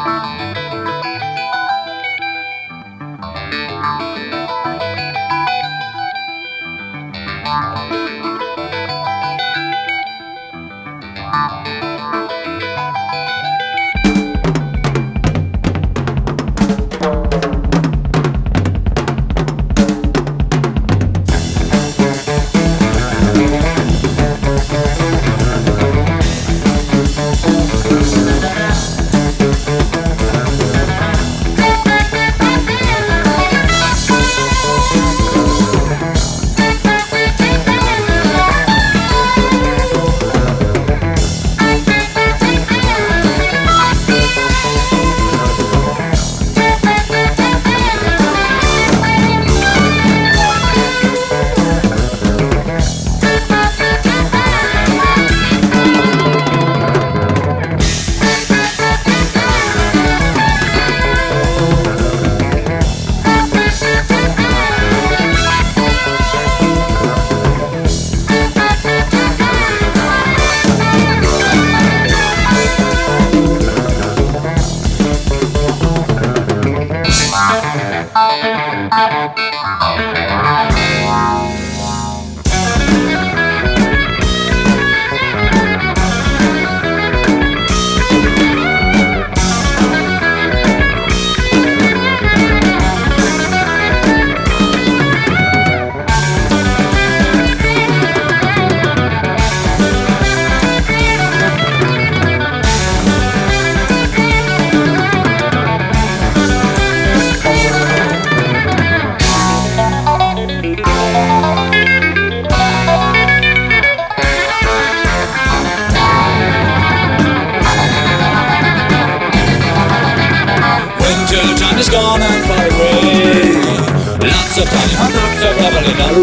Time is gone and far away. Lots of tiny hot dogs are bubbling all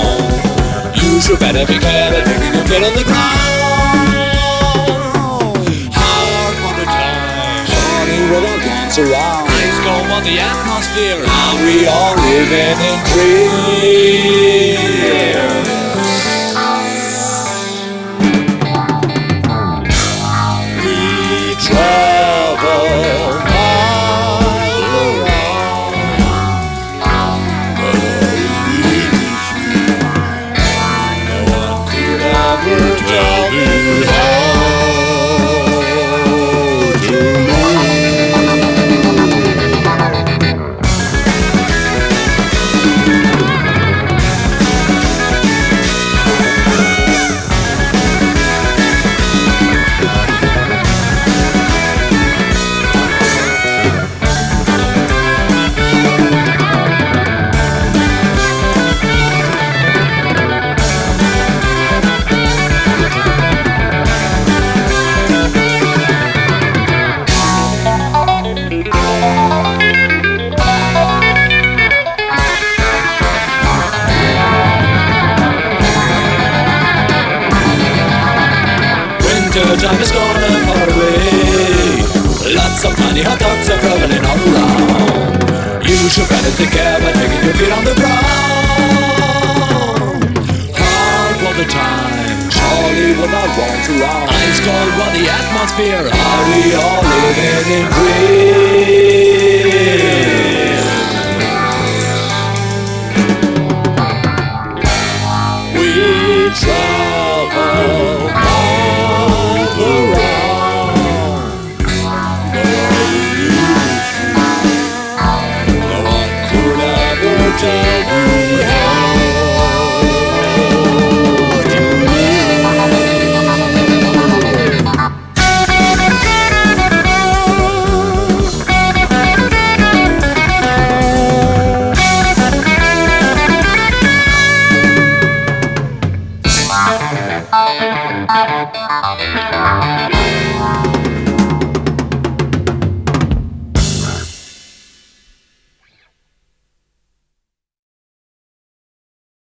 around. You should better be careful making your feet on the ground. Hard water time, honey with our guns around. Ice cold on the atmosphere, and we all living in dreams. We travel. Tell me how to Time is gone and far away. Lots of tiny hot dogs are traveling all around. You should better take care by taking your feet on the ground. Hard all the time, Charlie will not walk around. Ice cold on the atmosphere, are we all living in dreams? We travel Thank you.